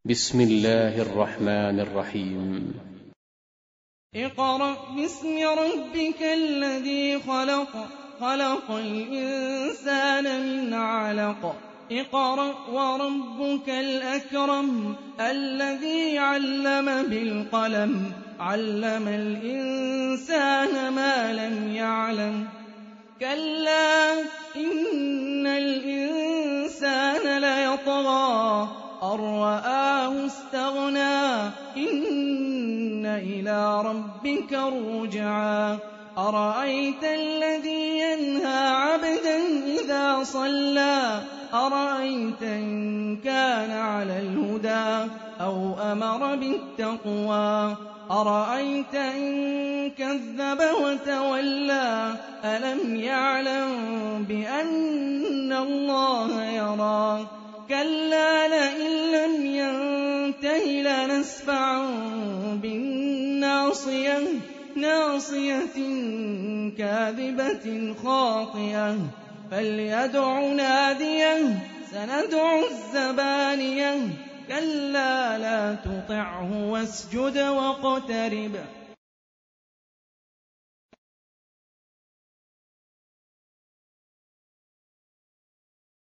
بسم الله الرحمن الرحيم. اقرأ باسم ربك الذي خلق خلق الإنسان من علق اقرأ وربك الأكرم الذي علم بالقلم علم الإنسان ما لم يعلم كلا إن الإنسان ليطغى أن رآه استغنى إن إلى ربك الرجعى أرأيت الذي ينهى عبدا إذا صلى أرأيت إن كان على الهدى أو أمر بالتقوى أرأيت إن كذب وتولى ألم يعلم بأن الله يرى كلا لئن لم ينته لنسفعا بالناصية ناصية كاذبة خاطئة فليدع ناديه سندع الزبانية كلا لا تطعه واسجد واقترب